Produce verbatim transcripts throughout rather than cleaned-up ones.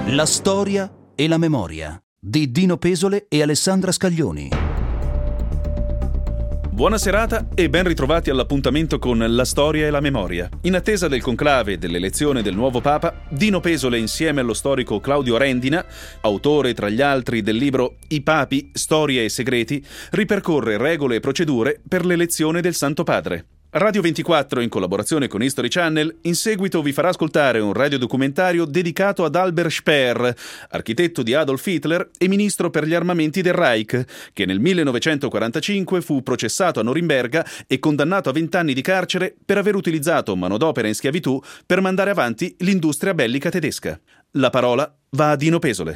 La storia e la memoria di Dino Pesole e Alessandra Scaglioni. Buona serata e ben ritrovati all'appuntamento con La storia e la memoria. In attesa del conclave e dell'elezione del nuovo Papa, Dino Pesole, insieme allo storico Claudio Rendina, autore tra gli altri del libro I Papi, Storia e Segreti, ripercorre regole e procedure per l'elezione del Santo Padre. Radio ventiquattro, in collaborazione con History Channel, in seguito vi farà ascoltare un radiodocumentario dedicato ad Albert Speer, architetto di Adolf Hitler e ministro per gli armamenti del Reich, che nel millenovecentoquarantacinque fu processato a Norimberga e condannato a vent'anni di carcere per aver utilizzato manodopera in schiavitù per mandare avanti l'industria bellica tedesca. La parola va a Dino Pesole.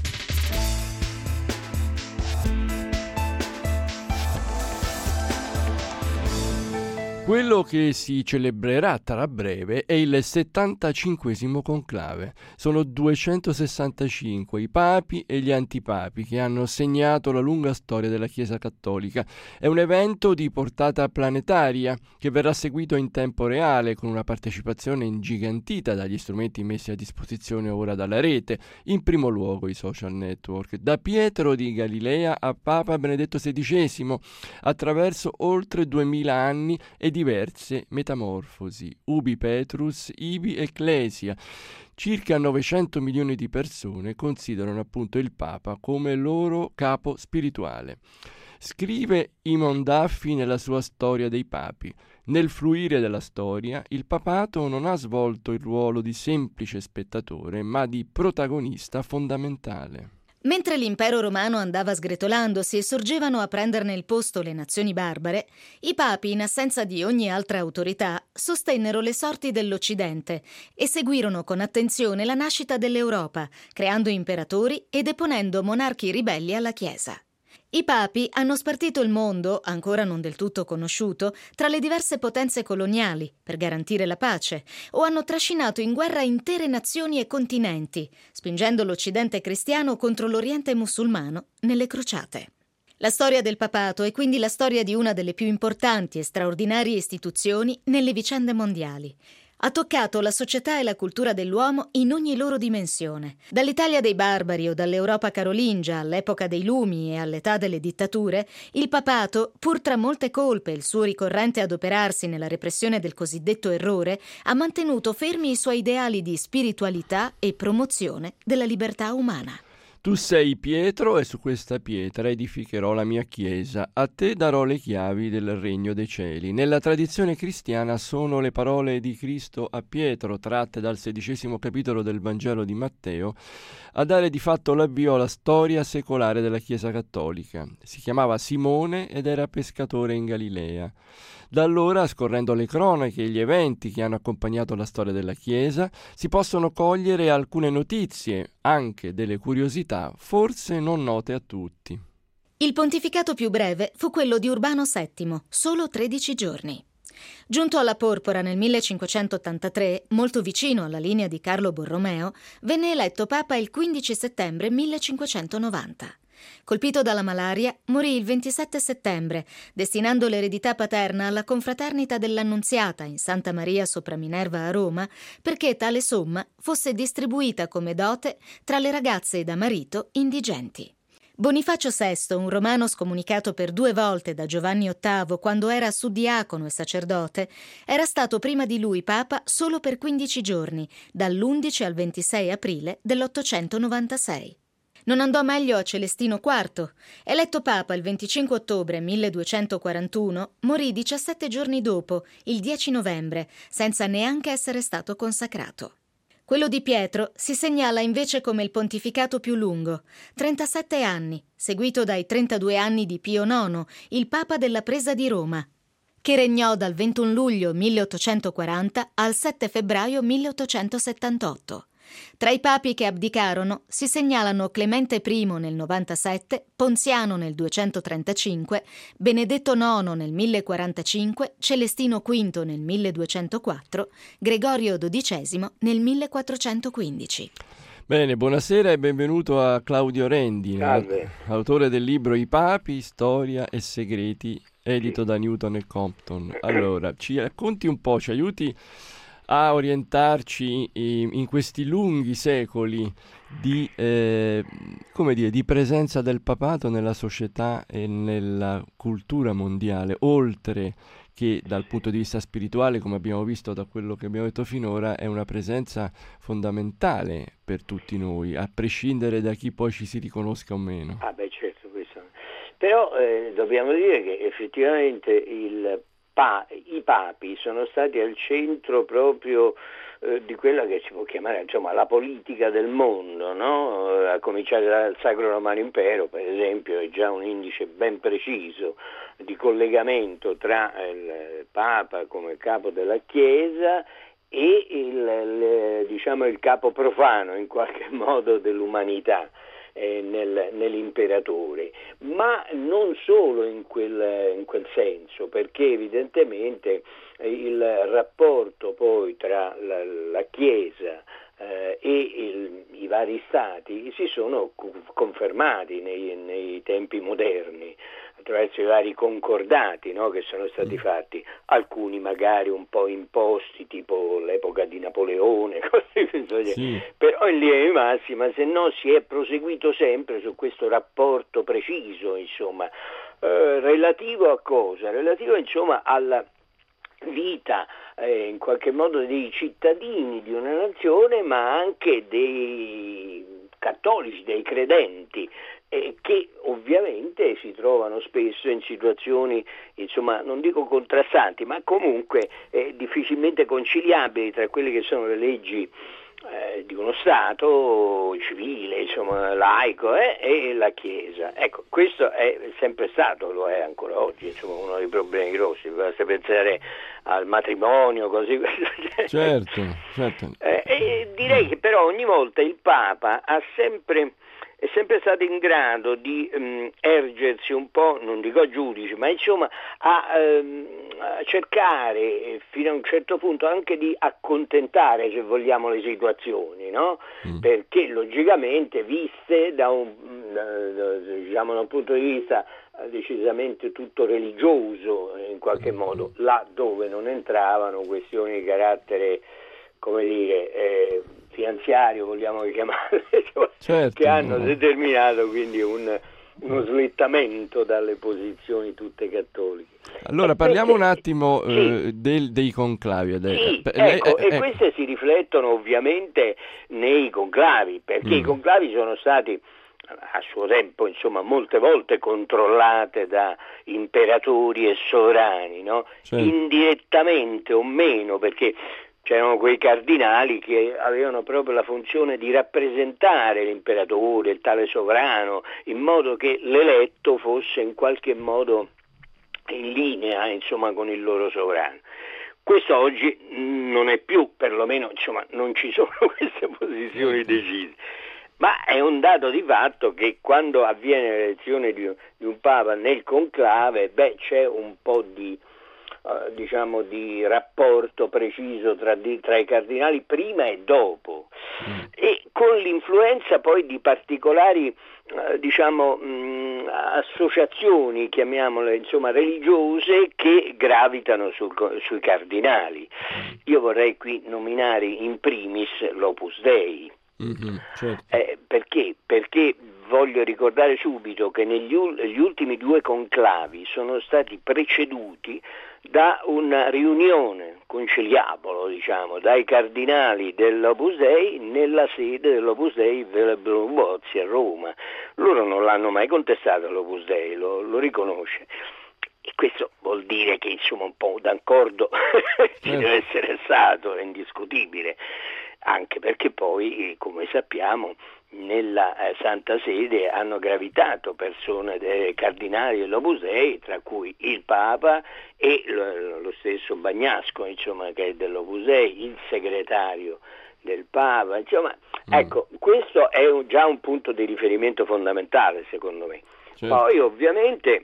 Quello che si celebrerà tra breve è il settantacinquesimo conclave. Sono duecentosessantacinque i papi e gli antipapi che hanno segnato la lunga storia della Chiesa Cattolica. È un evento di portata planetaria che verrà seguito in tempo reale con una partecipazione ingigantita dagli strumenti messi a disposizione ora dalla rete, in primo luogo i social network, da Pietro di Galilea a Papa Benedetto sedicesimo, attraverso oltre duemila anni e diverse metamorfosi, ubi Petrus, ibi Ecclesia. Circa novecento milioni di persone considerano appunto il Papa come loro capo spirituale. Scrive Imon Daffi nella sua Storia dei Papi: nel fluire della storia, il papato non ha svolto il ruolo di semplice spettatore, ma di protagonista fondamentale. Mentre l'impero romano andava sgretolandosi e sorgevano a prenderne il posto le nazioni barbare, i papi, in assenza di ogni altra autorità, sostennero le sorti dell'Occidente e seguirono con attenzione la nascita dell'Europa, creando imperatori e deponendo monarchi ribelli alla Chiesa. I papi hanno spartito il mondo, ancora non del tutto conosciuto, tra le diverse potenze coloniali per garantire la pace, o hanno trascinato in guerra intere nazioni e continenti, spingendo l'Occidente cristiano contro l'Oriente musulmano nelle crociate. La storia del papato è quindi la storia di una delle più importanti e straordinarie istituzioni nelle vicende mondiali. Ha toccato la società e la cultura dell'uomo in ogni loro dimensione. Dall'Italia dei barbari o dall'Europa carolingia all'epoca dei lumi e all'età delle dittature, il papato, pur tra molte colpe e il suo ricorrente adoperarsi nella repressione del cosiddetto errore, ha mantenuto fermi i suoi ideali di spiritualità e promozione della libertà umana. Tu sei Pietro e su questa pietra edificherò la mia chiesa, a te darò le chiavi del regno dei cieli. Nella tradizione cristiana sono le parole di Cristo a Pietro, tratte dal sedicesimo capitolo del Vangelo di Matteo, a dare di fatto l'avvio alla storia secolare della Chiesa Cattolica. Si chiamava Simone ed era pescatore in Galilea. Da allora, scorrendo le cronache e gli eventi che hanno accompagnato la storia della Chiesa, si possono cogliere alcune notizie, anche delle curiosità, forse non note a tutti. Il pontificato più breve fu quello di Urbano settimo, solo tredici giorni. Giunto alla Porpora nel millecinquecentottantatré, molto vicino alla linea di Carlo Borromeo, venne eletto Papa il quindici settembre millecinquecentonovanta. Colpito dalla malaria, morì il ventisette settembre, destinando l'eredità paterna alla confraternita dell'Annunziata in Santa Maria sopra Minerva a Roma, perché tale somma fosse distribuita come dote tra le ragazze da marito indigenti. Bonifacio sesto, un romano scomunicato per due volte da Giovanni ottavo quando era suddiacono e sacerdote, era stato prima di lui papa solo per quindici giorni, dall'undici al ventisei aprile dell'ottocentonovantasei. Non andò meglio a Celestino quarto. Eletto papa il venticinque ottobre milleduecentoquarantuno, morì diciassette giorni dopo, il dieci novembre, senza neanche essere stato consacrato. Quello di Pietro si segnala invece come il pontificato più lungo, trentasette anni, seguito dai trentadue anni di Pio nono, il papa della presa di Roma, che regnò dal ventuno luglio milleottocentoquaranta al sette febbraio milleottocentosettantotto. Tra i papi che abdicarono si segnalano Clemente primo nel novantasette, Ponziano nel duecentotrentacinque, Benedetto nono nel millequarantacinque, Celestino quinto nel milleduecentoquattro, Gregorio dodicesimo nel millequattrocentoquindici. Bene, buonasera e benvenuto a Claudio Rendina, Salve. autore del libro I Papi, Storia e Segreti, edito da Newton e Compton. Allora, ci racconti un po', ci aiuti a orientarci in, in questi lunghi secoli di, eh, come dire, di presenza del papato nella società e nella cultura mondiale, oltre che dal punto di vista spirituale, come abbiamo visto da quello che abbiamo detto finora, è una presenza fondamentale per tutti noi, a prescindere da chi poi ci si riconosca o meno. Ah beh, certo, questo. Però eh, dobbiamo dire che effettivamente il pa- i papi sono stati al centro proprio eh, di quella che si può chiamare, insomma, la politica del mondo, no? A cominciare dal Sacro Romano Impero, per esempio, è già un indice ben preciso di collegamento tra il Papa come capo della Chiesa e il, il, diciamo, il capo profano in qualche modo dell'umanità eh, nel, nell'imperatore, ma non solo in quel, in quel senso, perché evidentemente il rapporto poi tra la, la Chiesa eh, e il, i vari stati si sono confermati nei, nei tempi moderni attraverso i vari concordati, no, che sono stati fatti, alcuni magari un po' imposti, tipo l'epoca di Napoleone, così, sì. Però in linea di massima, se no, si è proseguito sempre su questo rapporto preciso, insomma, eh, relativo a cosa? Relativo, insomma, alla vita eh, in qualche modo dei cittadini di una nazione, ma anche dei cattolici, dei credenti, eh, che ovviamente si trovano spesso in situazioni, insomma, non dico contrastanti, ma comunque eh, difficilmente conciliabili tra quelle che sono le leggi eh, di uno Stato civile, insomma, laico eh, e la Chiesa. Ecco, questo è sempre stato, lo è ancora oggi, insomma, uno dei problemi grossi. Basta pensare al matrimonio, così. Certo, certo. Eh, e direi che però ogni volta il Papa ha sempre è sempre stato in grado di um, ergersi un po', non dico a giudice, ma insomma a, um, a cercare fino a un certo punto anche di accontentare, se vogliamo, le situazioni, no? Mm. Perché logicamente, viste da un, da, da, diciamo, da un punto di vista decisamente tutto religioso, in qualche modo, là dove non entravano questioni di carattere, come dire, eh, finanziario, vogliamo chiamarle, certo, che hanno no. determinato quindi un, uno slittamento dalle posizioni tutte cattoliche. Allora e parliamo perché, un attimo sì. eh, del, dei conclavi. Sì, eh, ecco, eh, e eh, queste si riflettono ovviamente nei conclavi, perché mm. i conclavi sono stati a suo tempo, insomma, molte volte controllate da imperatori e sovrani, no? Certo. Indirettamente o meno, perché c'erano quei cardinali che avevano proprio la funzione di rappresentare l'imperatore, il tale sovrano, in modo che l'eletto fosse in qualche modo in linea, insomma, con il loro sovrano. Questo oggi non è più, perlomeno, insomma, non ci sono queste posizioni decise. Ma è un dato di fatto che quando avviene l'elezione di, di un Papa nel conclave, beh, c'è un po' di Uh, diciamo di rapporto preciso tra, di, tra i cardinali prima e dopo mm. e con l'influenza poi di particolari uh, diciamo mh, associazioni, chiamiamole, insomma, religiose, che gravitano sul, sui cardinali. Io vorrei qui nominare in primis l'Opus Dei. Mm-hmm, certo. eh, perché? Perché voglio ricordare subito che negli gli ultimi due conclavi sono stati preceduti da una riunione conciliabolo, diciamo, dai cardinali dell'Opus Dei nella sede dell'Opus Dei Villa Bozzi a Roma. Loro non l'hanno mai contestato l'Opus Dei, lo, lo riconosce. E questo vuol dire che, insomma, un po' d'accordo ci deve essere stato, è indiscutibile, anche perché poi, come sappiamo, nella eh, Santa Sede hanno gravitato persone dei cardinali dell'Opus Dei, tra cui il Papa e lo, lo stesso Bagnasco, insomma, che è dell'Opus Dei, il segretario del Papa, insomma, mm. ecco, questo è un, già un punto di riferimento fondamentale, secondo me. Certo. Poi ovviamente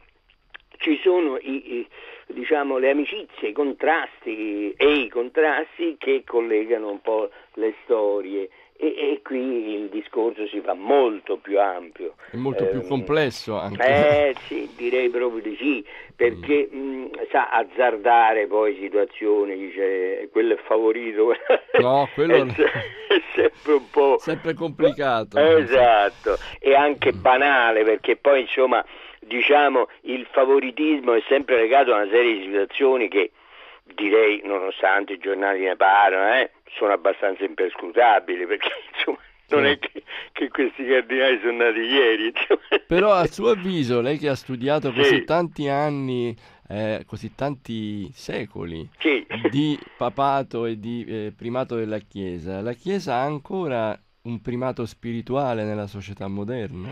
ci sono i, i, diciamo, le amicizie, i contrasti e i contrasti che collegano un po' le storie E, e qui il discorso si fa molto più ampio. È molto eh, più complesso anche. Eh sì, direi proprio di sì, perché mm. mh, sa azzardare poi situazioni, dice quello è favorito. No, quello è, è sempre un po' sempre complicato. Esatto, e anche mm. banale, perché poi insomma, diciamo, il favoritismo è sempre legato a una serie di situazioni che, direi, nonostante i giornali ne parlano, eh, sono abbastanza imperscrutabili, perché insomma non sì. è che, che questi cardinali sono nati ieri. Insomma. Però a suo avviso, lei che ha studiato sì. così tanti anni, eh, così tanti secoli sì. di papato e di eh, primato della Chiesa, la Chiesa ha ancora un primato spirituale nella società moderna?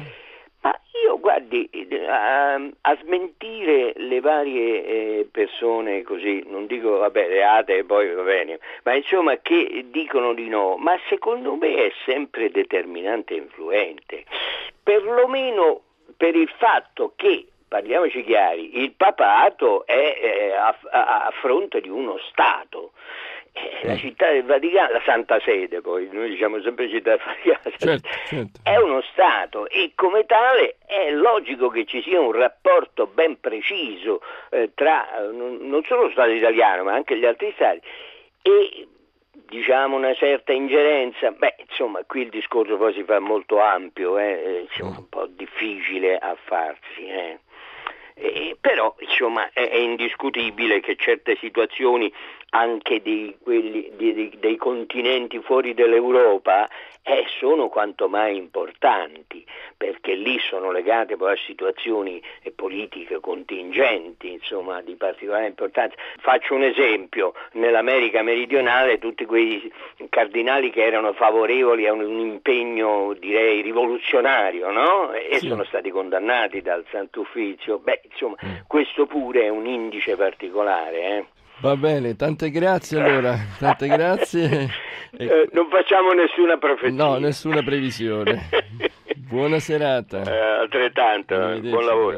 Guardi, a, a smentire le varie eh, persone così, non dico vabbè le atee poi va bene, ma insomma che dicono di no, ma secondo me è sempre determinante e influente, perlomeno per il fatto che, parliamoci chiari, il papato è eh, a, a, a fronte di uno Stato. La città del Vaticano, la Santa Sede, poi noi diciamo sempre città del Vaticano, certo, certo. è uno Stato e come tale è logico che ci sia un rapporto ben preciso eh, tra non, non solo lo Stato italiano ma anche gli altri Stati e diciamo una certa ingerenza. Beh, insomma, qui il discorso poi si fa molto ampio, eh, insomma, un po' difficile a farsi, eh. Eh, però insomma è, è indiscutibile che certe situazioni anche di quelli, di, di, dei continenti fuori dall'Europa eh, sono quanto mai importanti, perché lì sono legate poi a situazioni eh, politiche contingenti, insomma, di particolare importanza. Faccio un esempio: nell'America meridionale tutti quei cardinali che erano favorevoli a un, un impegno, direi, rivoluzionario, no? E sì. sono stati condannati dal Santo Uffizio. Beh, insomma, mm. questo pure è un indice particolare, eh. Va bene, tante grazie allora, tante grazie. Eh, non facciamo nessuna profezia. No, nessuna previsione. Buona serata. Eh, altrettanto, buon lavoro.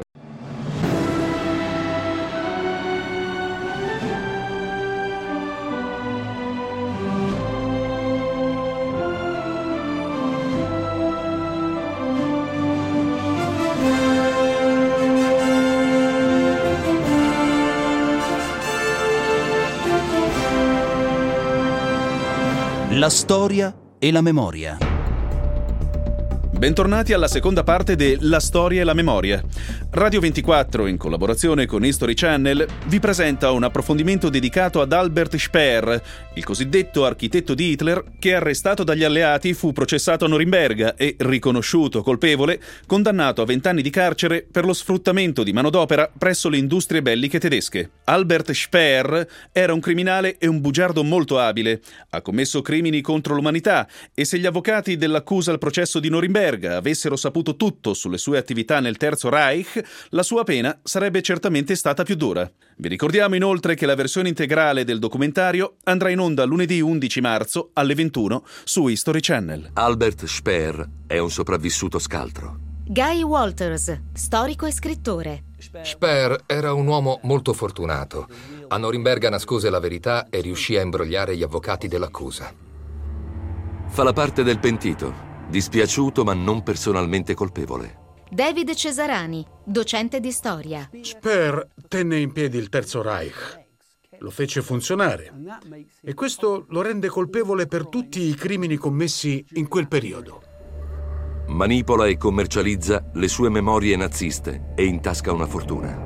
La storia e la memoria. Bentornati alla seconda parte de La storia e la memoria. Radio ventiquattro, in collaborazione con History Channel, vi presenta un approfondimento dedicato ad Albert Speer, il cosiddetto architetto di Hitler, che arrestato dagli alleati fu processato a Norimberga e, riconosciuto colpevole, condannato a vent'anni di carcere per lo sfruttamento di manodopera presso le industrie belliche tedesche. Albert Speer era un criminale e un bugiardo molto abile. Ha commesso crimini contro l'umanità e se gli avvocati dell'accusa al processo di Norimberga avessero saputo tutto sulle sue attività nel Terzo Reich, la sua pena sarebbe certamente stata più dura. Vi ricordiamo inoltre che la versione integrale del documentario andrà in onda lunedì undici marzo alle ventuno su History Channel. Albert Speer è un sopravvissuto scaltro. Guy Walters, storico e scrittore. Speer era un uomo molto fortunato. A Norimberga nascose la verità e riuscì a imbrogliare gli avvocati dell'accusa. Fa la parte del pentito, dispiaciuto ma non personalmente colpevole. David Cesarani, docente di storia. Speer tenne in piedi il Terzo Reich, lo fece funzionare e questo lo rende colpevole per tutti i crimini commessi in quel periodo. Manipola e commercializza le sue memorie naziste e intasca una fortuna.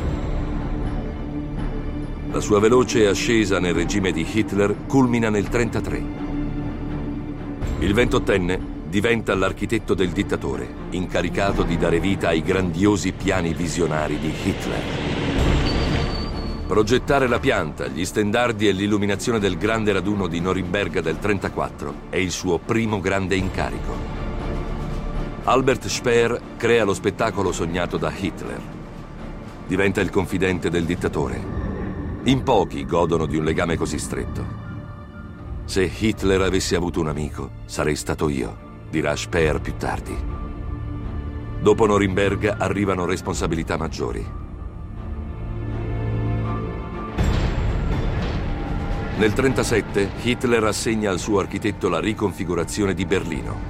La sua veloce ascesa nel regime di Hitler culmina nel trentatré. Il ventottenne diventa l'architetto del dittatore, incaricato di dare vita ai grandiosi piani visionari di Hitler. Progettare la pianta, gli stendardi e l'illuminazione del grande raduno di Norimberga del trentaquattro è il suo primo grande incarico. Albert Speer crea lo spettacolo sognato da Hitler. Diventa il confidente del dittatore. In pochi godono di un legame così stretto. Se Hitler avesse avuto un amico, sarei stato io, dirà Speer più tardi. Dopo Norimberga arrivano responsabilità maggiori. Nel trentasette Hitler assegna al suo architetto la riconfigurazione di Berlino.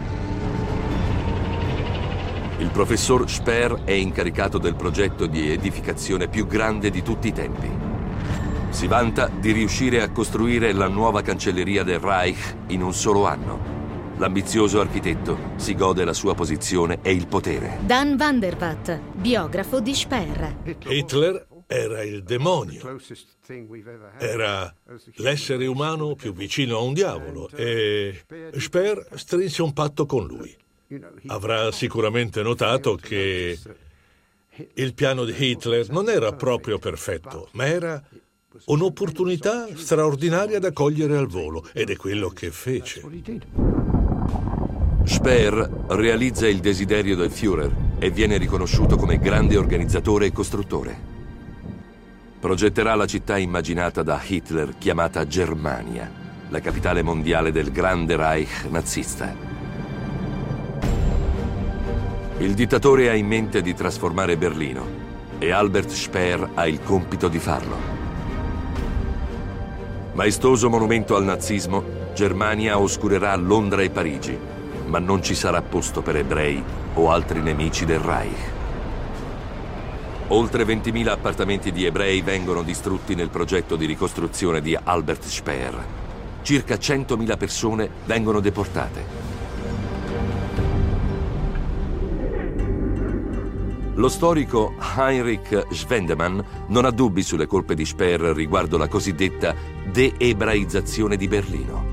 Il professor Speer è incaricato del progetto di edificazione più grande di tutti i tempi. Si vanta di riuscire a costruire la nuova cancelleria del Reich in un solo anno. L'ambizioso architetto si gode la sua posizione e il potere. Dan van der Vat, biografo di Speer. Hitler era il demonio. Era l'essere umano più vicino a un diavolo e Speer strinse un patto con lui. Avrà sicuramente notato che il piano di Hitler non era proprio perfetto, ma era un'opportunità straordinaria da cogliere al volo, ed è quello che fece. Speer realizza il desiderio del Führer e viene riconosciuto come grande organizzatore e costruttore. Progetterà la città immaginata da Hitler, chiamata Germania, la capitale mondiale del grande Reich nazista. Il dittatore ha in mente di trasformare Berlino e Albert Speer ha il compito di farlo. Maestoso monumento al nazismo, Germania oscurerà Londra e Parigi, ma non ci sarà posto per ebrei o altri nemici del Reich. Oltre ventimila appartamenti di ebrei vengono distrutti nel progetto di ricostruzione di Albert Speer. Circa centomila persone vengono deportate. Lo storico Heinrich Schwendemann non ha dubbi sulle colpe di Speer riguardo la cosiddetta de-ebraizzazione di Berlino.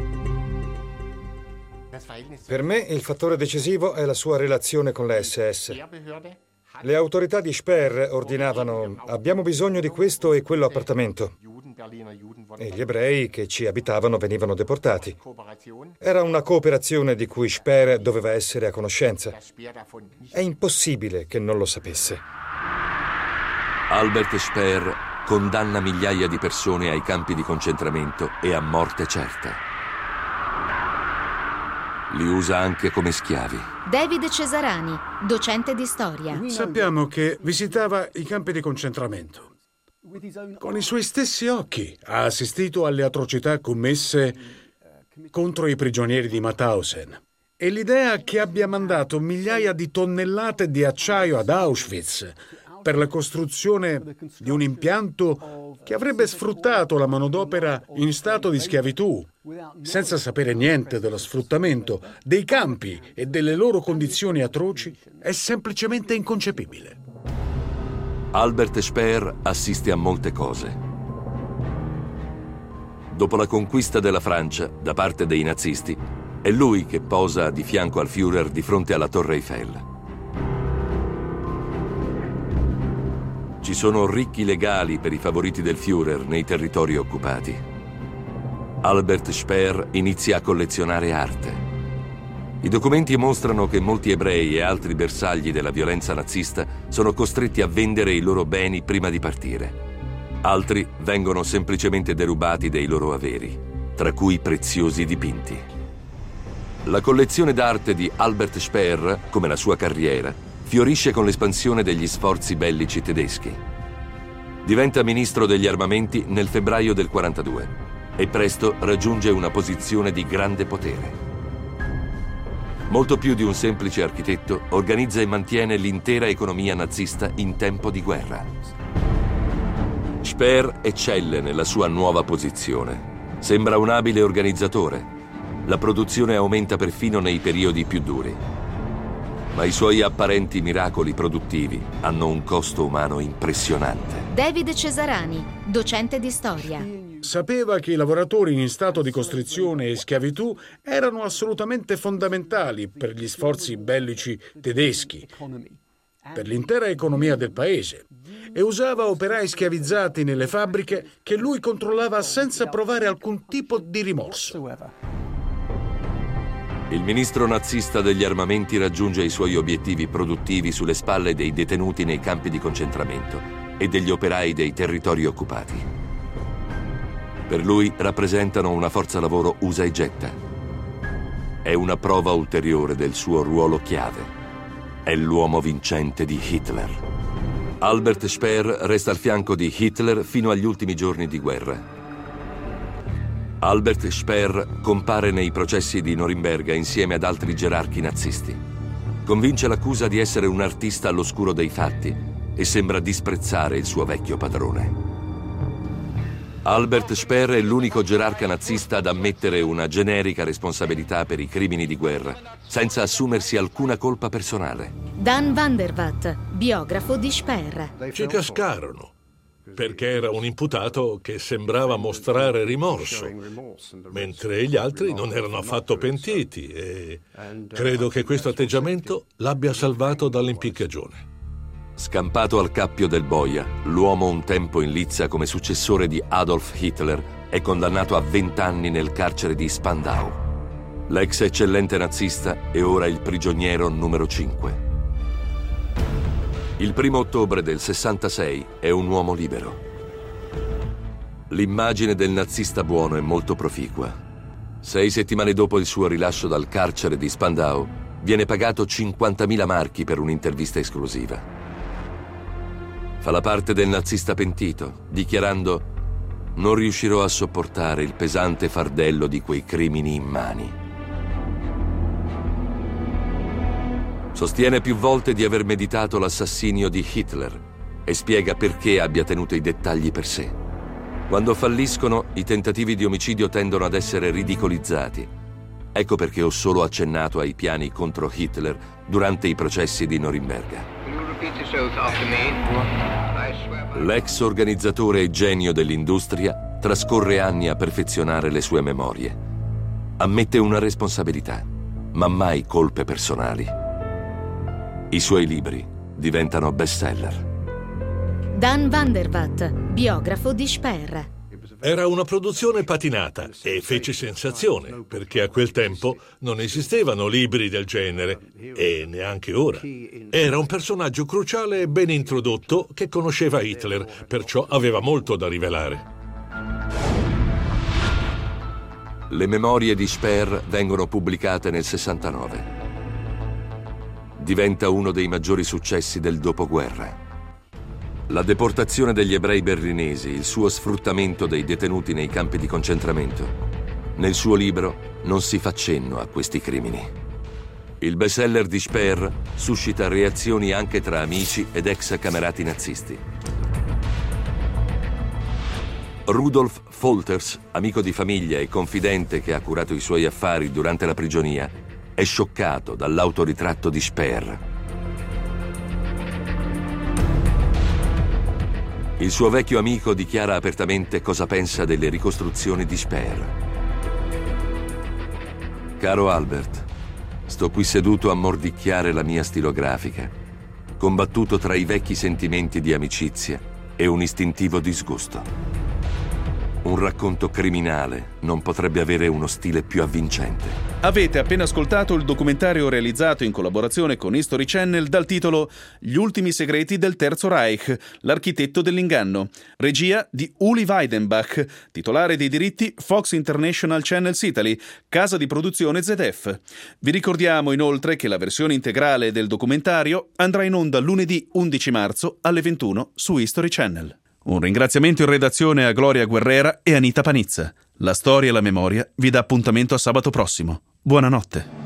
Per me il fattore decisivo è la sua relazione con le esse esse. Le autorità di Speer ordinavano: abbiamo bisogno di questo e quello appartamento. E gli ebrei che ci abitavano venivano deportati. Era una cooperazione di cui Speer doveva essere a conoscenza. È impossibile che non lo sapesse. Albert Speer condanna migliaia di persone ai campi di concentramento e a morte certa. Li usa anche come schiavi. David Cesarani, docente di storia. Sappiamo che visitava i campi di concentramento. Con i suoi stessi occhi ha assistito alle atrocità commesse contro i prigionieri di Mauthausen. E l'idea che abbia mandato migliaia di tonnellate di acciaio ad Auschwitz per la costruzione di un impianto che avrebbe sfruttato la manodopera in stato di schiavitù, senza sapere niente dello sfruttamento, dei campi e delle loro condizioni atroci, è semplicemente inconcepibile. Albert Speer assiste a molte cose. Dopo la conquista della Francia da parte dei nazisti, è lui che posa di fianco al Führer di fronte alla Torre Eiffel. Ci sono ricchi legali per i favoriti del Führer nei territori occupati. Albert Speer inizia a collezionare arte. I documenti mostrano che molti ebrei e altri bersagli della violenza nazista sono costretti a vendere i loro beni prima di partire. Altri vengono semplicemente derubati dei loro averi, tra cui preziosi dipinti. La collezione d'arte di Albert Speer, come la sua carriera, fiorisce con l'espansione degli sforzi bellici tedeschi. Diventa ministro degli armamenti nel febbraio del quarantadue e presto raggiunge una posizione di grande potere. Molto più di un semplice architetto, organizza e mantiene l'intera economia nazista in tempo di guerra. Speer eccelle nella sua nuova posizione. Sembra un abile organizzatore. La produzione aumenta perfino nei periodi più duri. Ma i suoi apparenti miracoli produttivi hanno un costo umano impressionante. David Cesarani, docente di storia. Sapeva che i lavoratori in stato di costrizione e schiavitù erano assolutamente fondamentali per gli sforzi bellici tedeschi, per l'intera economia del paese, e usava operai schiavizzati nelle fabbriche che lui controllava senza provare alcun tipo di rimorso. Il ministro nazista degli armamenti raggiunge i suoi obiettivi produttivi sulle spalle dei detenuti nei campi di concentramento e degli operai dei territori occupati. Per lui rappresentano una forza lavoro usa e getta. È una prova ulteriore del suo ruolo chiave. È l'uomo vincente di Hitler. Albert Speer resta al fianco di Hitler fino agli ultimi giorni di guerra. Albert Speer compare nei processi di Norimberga insieme ad altri gerarchi nazisti. Convince l'accusa di essere un artista all'oscuro dei fatti e sembra disprezzare il suo vecchio padrone. Albert Speer è l'unico gerarca nazista ad ammettere una generica responsabilità per i crimini di guerra, senza assumersi alcuna colpa personale. Dan van der Vat, biografo di Speer. Ci cascarono, perché era un imputato che sembrava mostrare rimorso, mentre gli altri non erano affatto pentiti e credo che questo atteggiamento l'abbia salvato dall'impiccagione. Scampato al cappio del boia, l'uomo un tempo in lizza come successore di Adolf Hitler è condannato a vent'anni nel carcere di Spandau. L'ex eccellente nazista è ora il prigioniero numero cinque. Il primo ottobre del sessantasei è un uomo libero. L'immagine del nazista buono è molto proficua. Sei settimane dopo il suo rilascio dal carcere di Spandau, viene pagato cinquantamila marchi per un'intervista esclusiva. Fa la parte del nazista pentito, dichiarando: «Non riuscirò a sopportare il pesante fardello di quei crimini immani». Sostiene più volte di aver meditato l'assassinio di Hitler e spiega perché abbia tenuto i dettagli per sé. Quando falliscono, i tentativi di omicidio tendono ad essere ridicolizzati. Ecco perché ho solo accennato ai piani contro Hitler durante i processi di Norimberga. L'ex organizzatore e genio dell'industria trascorre anni a perfezionare le sue memorie. Ammette una responsabilità, ma mai colpe personali. I suoi libri diventano bestseller. Dan van der Vat, biografo di Speer. Era una produzione patinata e fece sensazione, perché a quel tempo non esistevano libri del genere, e neanche ora. Era un personaggio cruciale e ben introdotto che conosceva Hitler, perciò aveva molto da rivelare. Le memorie di Speer vengono pubblicate nel sessantanove. Diventa uno dei maggiori successi del dopoguerra. La deportazione degli ebrei berlinesi, il suo sfruttamento dei detenuti nei campi di concentramento. Nel suo libro non si fa cenno a questi crimini. Il bestseller di Speer suscita reazioni anche tra amici ed ex camerati nazisti. Rudolf Folters, amico di famiglia e confidente che ha curato i suoi affari durante la prigionia, è scioccato dall'autoritratto di Speer. Il suo vecchio amico dichiara apertamente cosa pensa delle ricostruzioni di Speer. Caro Albert, sto qui seduto a mordicchiare la mia stilografica, combattuto tra i vecchi sentimenti di amicizia e un istintivo disgusto. Un racconto criminale non potrebbe avere uno stile più avvincente. Avete appena ascoltato il documentario realizzato in collaborazione con History Channel dal titolo Gli ultimi segreti del Terzo Reich, l'architetto dell'inganno, regia di Uli Weidenbach, titolare dei diritti Fox International Channels Italy, casa di produzione Z F. Vi ricordiamo inoltre che la versione integrale del documentario andrà in onda lunedì undici marzo alle ventuno su History Channel. Un ringraziamento in redazione a Gloria Guerrera e Anita Panizza. La storia e la memoria vi dà appuntamento a sabato prossimo. Buonanotte.